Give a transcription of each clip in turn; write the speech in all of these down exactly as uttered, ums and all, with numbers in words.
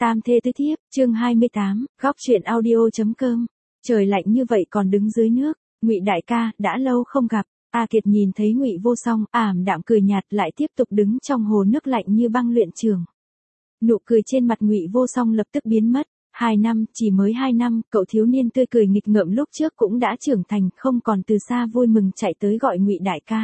Tam thê tứ thiếp, chương hai mươi tám, góc truyện audio.com. Trời lạnh như vậy còn đứng dưới nước, Ngụy đại ca, đã lâu không gặp. A Kiệt nhìn thấy Ngụy Vô Song, ảm đạm cười nhạt lại tiếp tục đứng trong hồ nước lạnh như băng luyện trường. Nụ cười trên mặt Ngụy Vô Song lập tức biến mất. Hai năm, chỉ mới hai năm, cậu thiếu niên tươi cười nghịch ngợm lúc trước cũng đã trưởng thành, không còn từ xa vui mừng chạy tới gọi Ngụy đại ca.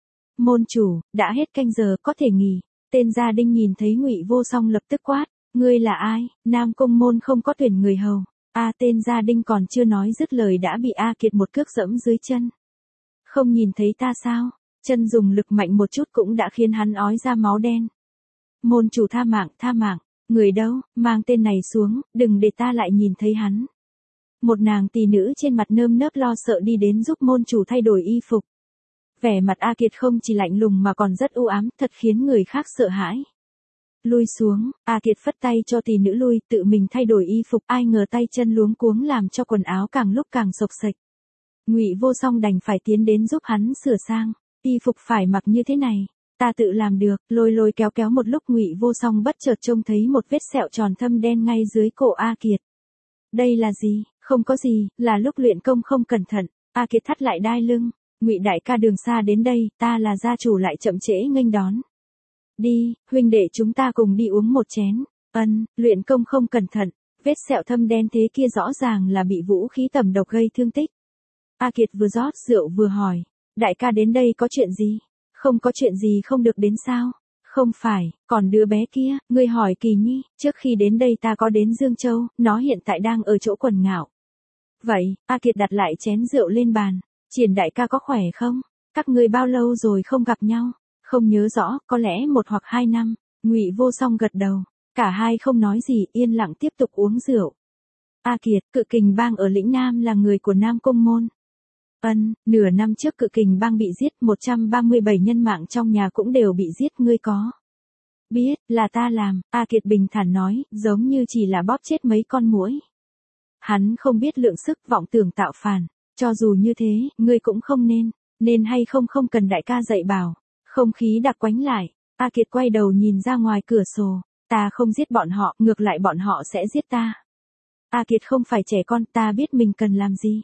Môn chủ, đã hết canh giờ, có thể nghỉ. Tên gia đinh nhìn thấy Ngụy Vô Song lập tức quát. Ngươi là ai? Nam Công môn không có tuyển người hầu. A tên gia đinh còn chưa nói dứt lời đã bị A Kiệt một cước giẫm dưới chân. Không nhìn thấy ta sao? Chân dùng lực mạnh một chút cũng đã khiến hắn ói ra máu đen. Môn chủ tha mạng, tha mạng. Người đâu, mang tên này xuống, đừng để ta lại nhìn thấy hắn. Một nàng tỷ nữ trên mặt nơm nớp lo sợ đi đến giúp môn chủ thay đổi y phục. Vẻ mặt A Kiệt không chỉ lạnh lùng mà còn rất u ám, thật khiến người khác sợ hãi. Lui xuống, A Kiệt phất tay cho tỷ nữ lui, tự mình thay đổi y phục, ai ngờ tay chân luống cuống làm cho quần áo càng lúc càng xộc xệch. Ngụy Vô Song đành phải tiến đến giúp hắn sửa sang, y phục phải mặc như thế này, ta tự làm được, lôi lôi kéo kéo một lúc Ngụy Vô Song bất chợt trông thấy một vết sẹo tròn thâm đen ngay dưới cổ A Kiệt. Đây là gì? Không có gì, là lúc luyện công không cẩn thận. A Kiệt thắt lại đai lưng, Ngụy đại ca đường xa đến đây, ta là gia chủ lại chậm trễ nghênh đón. Đi, huynh đệ chúng ta cùng đi uống một chén. Ân, luyện công không cẩn thận, vết sẹo thâm đen thế kia rõ ràng là bị vũ khí tầm độc gây thương tích. A Kiệt vừa rót rượu vừa hỏi, đại ca đến đây có chuyện gì? Không có chuyện gì không được đến sao? Không phải, còn đứa bé kia, ngươi hỏi Kỳ Nhi, trước khi đến đây ta có đến Dương Châu, nó hiện tại đang ở chỗ Quần Ngạo. Vậy, A Kiệt đặt lại chén rượu lên bàn, Triển đại ca có khỏe không? Các ngươi bao lâu rồi không gặp nhau? Không nhớ rõ, có lẽ một hoặc hai năm. Ngụy Vô Song gật đầu, cả hai không nói gì, yên lặng tiếp tục uống rượu. A Kiệt, Cự Kình Bang ở lĩnh Nam là người của Nam Công môn. Ân, nửa năm trước Cự Kình Bang bị giết, một trăm ba mươi bảy nhân mạng trong nhà cũng đều bị giết, ngươi có biết là ta làm? A Kiệt bình thản nói, giống như chỉ là bóp chết mấy con muỗi. Hắn không biết lượng sức, vọng tưởng tạo phản, cho dù như thế, ngươi cũng không nên, nên hay không không cần đại ca dạy bảo. Không khí đặc quánh lại, A Kiệt quay đầu nhìn ra ngoài cửa sổ, ta không giết bọn họ, ngược lại bọn họ sẽ giết ta. A Kiệt không phải trẻ con, ta biết mình cần làm gì.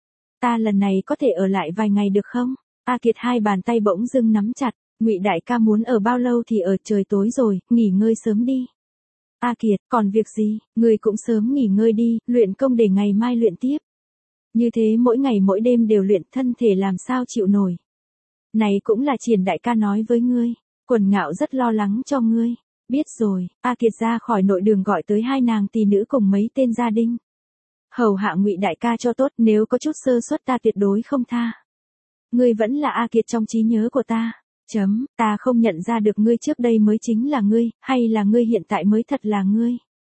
Ta lần này có thể ở lại vài ngày được không? A Kiệt hai bàn tay bỗng dưng nắm chặt, Ngụy đại ca muốn ở bao lâu thì ở, trời tối rồi, nghỉ ngơi sớm đi. A Kiệt, còn việc gì, ngươi cũng sớm nghỉ ngơi đi, luyện công để ngày mai luyện tiếp. Như thế mỗi ngày mỗi đêm đều luyện, thân thể làm sao chịu nổi. Này cũng là Triển đại ca nói với ngươi, Quần Ngạo rất lo lắng cho ngươi. Biết rồi, A Kiệt ra khỏi nội đường gọi tới hai nàng tỷ nữ cùng mấy tên gia đình. Hầu hạ Ngụy đại ca cho tốt, nếu có chút sơ suất ta tuyệt đối không tha. Ngươi vẫn là A Kiệt trong trí nhớ của ta. Chấm, ta không nhận ra được ngươi trước đây mới chính là ngươi, hay là ngươi hiện tại mới thật là ngươi.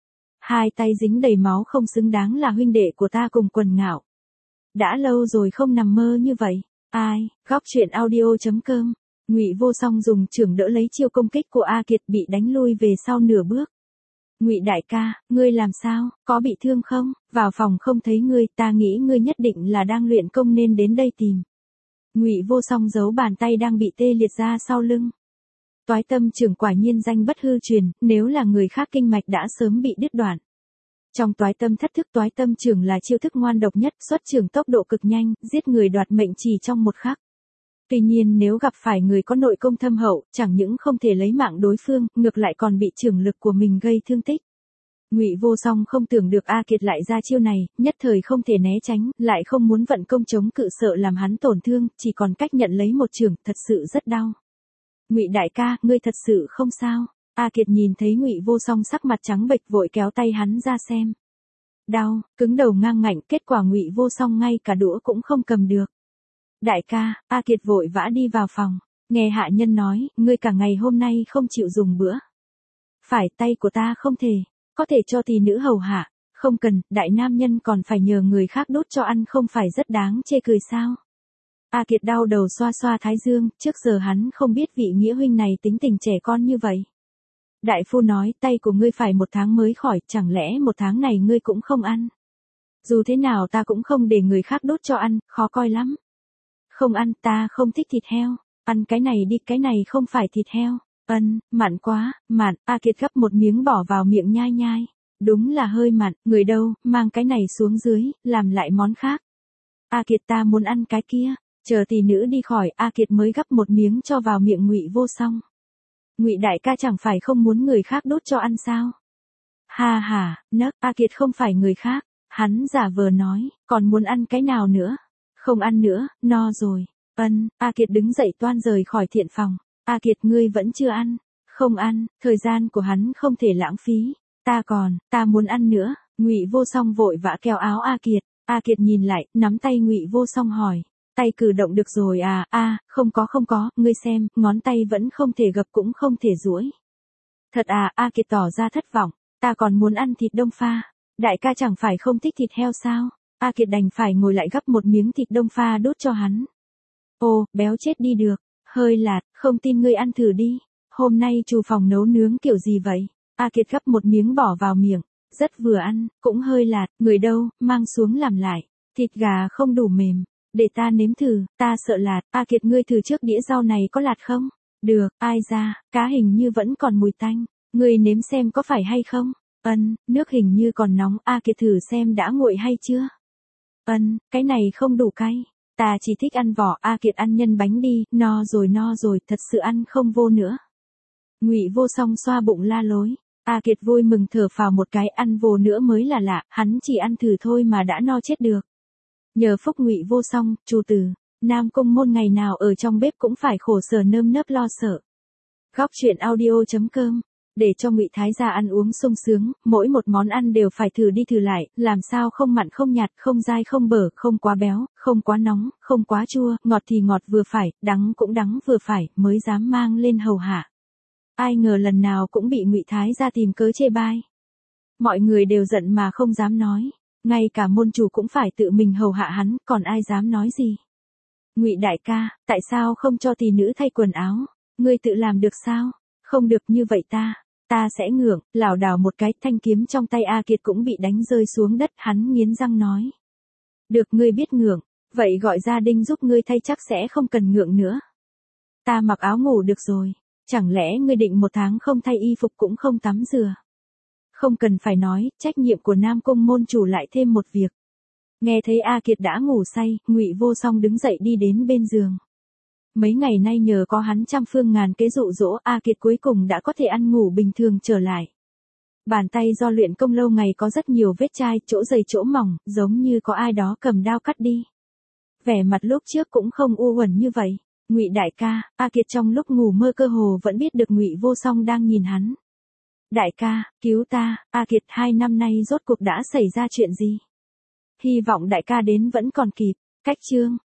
Hai tay dính đầy máu không xứng đáng là huynh đệ của ta cùng Quần Ngạo. Đã lâu rồi không nằm mơ như vậy. Ai, góc truyện audio.com. Ngụy Vô Song dùng chưởng đỡ lấy chiêu công kích của A Kiệt, bị đánh lui về sau nửa bước. Ngụy đại ca, ngươi làm sao, có bị thương không? Vào phòng không thấy ngươi, ta nghĩ ngươi nhất định là đang luyện công nên đến đây tìm. Ngụy Vô Song giấu bàn tay đang bị tê liệt ra sau lưng. Toái tâm chưởng quả nhiên danh bất hư truyền, nếu là người khác kinh mạch đã sớm bị đứt đoạn. Trong toái tâm thất thức, toái tâm chưởng là chiêu thức ngoan độc nhất, xuất chưởng tốc độ cực nhanh, giết người đoạt mệnh chỉ trong một khắc. Tuy nhiên nếu gặp phải người có nội công thâm hậu, chẳng những không thể lấy mạng đối phương, ngược lại còn bị chưởng lực của mình gây thương tích. Ngụy Vô Song không tưởng được A Kiệt lại ra chiêu này, nhất thời không thể né tránh, lại không muốn vận công chống cự sợ làm hắn tổn thương, chỉ còn cách nhận lấy một chưởng, thật sự rất đau. Ngụy đại ca, ngươi thật sự không sao? A Kiệt nhìn thấy Ngụy Vô Song sắc mặt trắng bệch vội kéo tay hắn ra xem. Đau, cứng đầu ngang ngạnh, kết quả Ngụy Vô Song ngay cả đũa cũng không cầm được. Đại ca, A Kiệt vội vã đi vào phòng, nghe hạ nhân nói, ngươi cả ngày hôm nay không chịu dùng bữa. Phải, tay của ta không thể, có thể cho tỷ nữ hầu hạ, không cần, đại nam nhân còn phải nhờ người khác đút cho ăn không phải rất đáng chê cười sao? A Kiệt đau đầu xoa xoa thái dương, trước giờ hắn không biết vị nghĩa huynh này tính tình trẻ con như vậy. Đại phu nói, tay của ngươi phải một tháng mới khỏi, chẳng lẽ một tháng này ngươi cũng không ăn? Dù thế nào ta cũng không để người khác đút cho ăn, khó coi lắm. Không ăn, ta không thích thịt heo. Ăn cái này đi, cái này không phải thịt heo. Ân, mặn quá, mặn. A Kiệt gắp một miếng bỏ vào miệng nhai nhai. đúng là hơi mặn, người đâu, mang cái này xuống dưới, làm lại món khác. A Kiệt ta muốn ăn cái kia, chờ tỷ nữ đi khỏi, A Kiệt mới gắp một miếng cho vào miệng Ngụy Vô Song. Ngụy đại ca chẳng phải không muốn người khác đút cho ăn sao? Ha ha, nấc, A Kiệt không phải người khác, hắn giả vờ nói, còn muốn ăn cái nào nữa? Không ăn nữa, no rồi. Ân, A Kiệt đứng dậy toan rời khỏi thiện phòng. A Kiệt ngươi vẫn chưa ăn. Không ăn, thời gian của hắn không thể lãng phí. Ta còn, ta muốn ăn nữa. Ngụy Vô Song vội vã kéo áo A Kiệt. A Kiệt nhìn lại, nắm tay Ngụy Vô Song hỏi. Tay cử động được rồi à, a, à, không có không có, ngươi xem, ngón tay vẫn không thể gập cũng không thể duỗi. Thật à, A Kiệt tỏ ra thất vọng. Ta còn muốn ăn thịt đông pha. Đại ca chẳng phải không thích thịt heo sao? A Kiệt đành phải ngồi lại gắp một miếng thịt đông pha đút cho hắn. Ô, béo chết đi được, hơi lạt, không tin ngươi ăn thử đi. Hôm nay chủ phòng nấu nướng kiểu gì vậy? A Kiệt gắp một miếng bỏ vào miệng, rất vừa ăn, cũng hơi lạt, người đâu, mang xuống làm lại. Thịt gà không đủ mềm, để ta nếm thử, ta sợ lạt. A Kiệt ngươi thử trước đĩa rau này có lạt không? Được, ai ra, cá hình như vẫn còn mùi tanh, ngươi nếm xem có phải hay không? Ân, nước hình như còn nóng, A Kiệt thử xem đã nguội hay chưa? Ân, cái này không đủ cay. Ta chỉ thích ăn vỏ. A Kiệt ăn nhân bánh đi, no rồi no rồi, thật sự ăn không vô nữa. Ngụy Vô Song xoa bụng la lối. A Kiệt vui mừng thở phào một cái, ăn vô nữa mới là lạ, hắn chỉ ăn thử thôi mà đã no chết được. Nhờ phúc Ngụy Vô Song, Chu Từ, Nam Cung Môn ngày nào ở trong bếp cũng phải khổ sở nơm nớp lo sợ. Góc truyện audio chấm com. Để cho Ngụy Thái gia ăn uống sung sướng, mỗi một món ăn đều phải thử đi thử lại, làm sao không mặn không nhạt, không dai không bở, không quá béo, không quá nóng, không quá chua, ngọt thì ngọt vừa phải, đắng cũng đắng vừa phải, mới dám mang lên hầu hạ. Ai ngờ lần nào cũng bị Ngụy Thái gia tìm cớ chê bai. Mọi người đều giận mà không dám nói, ngay cả môn chủ cũng phải tự mình hầu hạ hắn, còn ai dám nói gì. Ngụy đại ca, tại sao không cho tỷ nữ thay quần áo? Ngươi tự làm được sao? Không được như vậy ta, ta sẽ ngượng, lảo đảo một cái, thanh kiếm trong tay A Kiệt cũng bị đánh rơi xuống đất, hắn nghiến răng nói. Được ngươi biết ngượng, vậy gọi gia đình giúp ngươi thay chắc sẽ không cần ngượng nữa. Ta mặc áo ngủ được rồi, chẳng lẽ ngươi định một tháng không thay y phục cũng không tắm rửa? Không cần phải nói, trách nhiệm của Nam Cung môn chủ lại thêm một việc. Nghe thấy A Kiệt đã ngủ say, Ngụy Vô Song đứng dậy đi đến bên giường. Mấy ngày nay nhờ có hắn trăm phương ngàn kế dụ dỗ, A Kiệt cuối cùng đã có thể ăn ngủ bình thường trở lại. Bàn tay do luyện công lâu ngày có rất nhiều vết chai, chỗ dày chỗ mỏng, giống như có ai đó cầm đao cắt đi. Vẻ mặt lúc trước cũng không u uẩn như vậy. Ngụy đại ca, A Kiệt trong lúc ngủ mơ cơ hồ vẫn biết được Ngụy Vô Song đang nhìn hắn. Đại ca, cứu ta, A Kiệt hai năm nay rốt cuộc đã xảy ra chuyện gì? Hy vọng đại ca đến vẫn còn kịp. Cách chương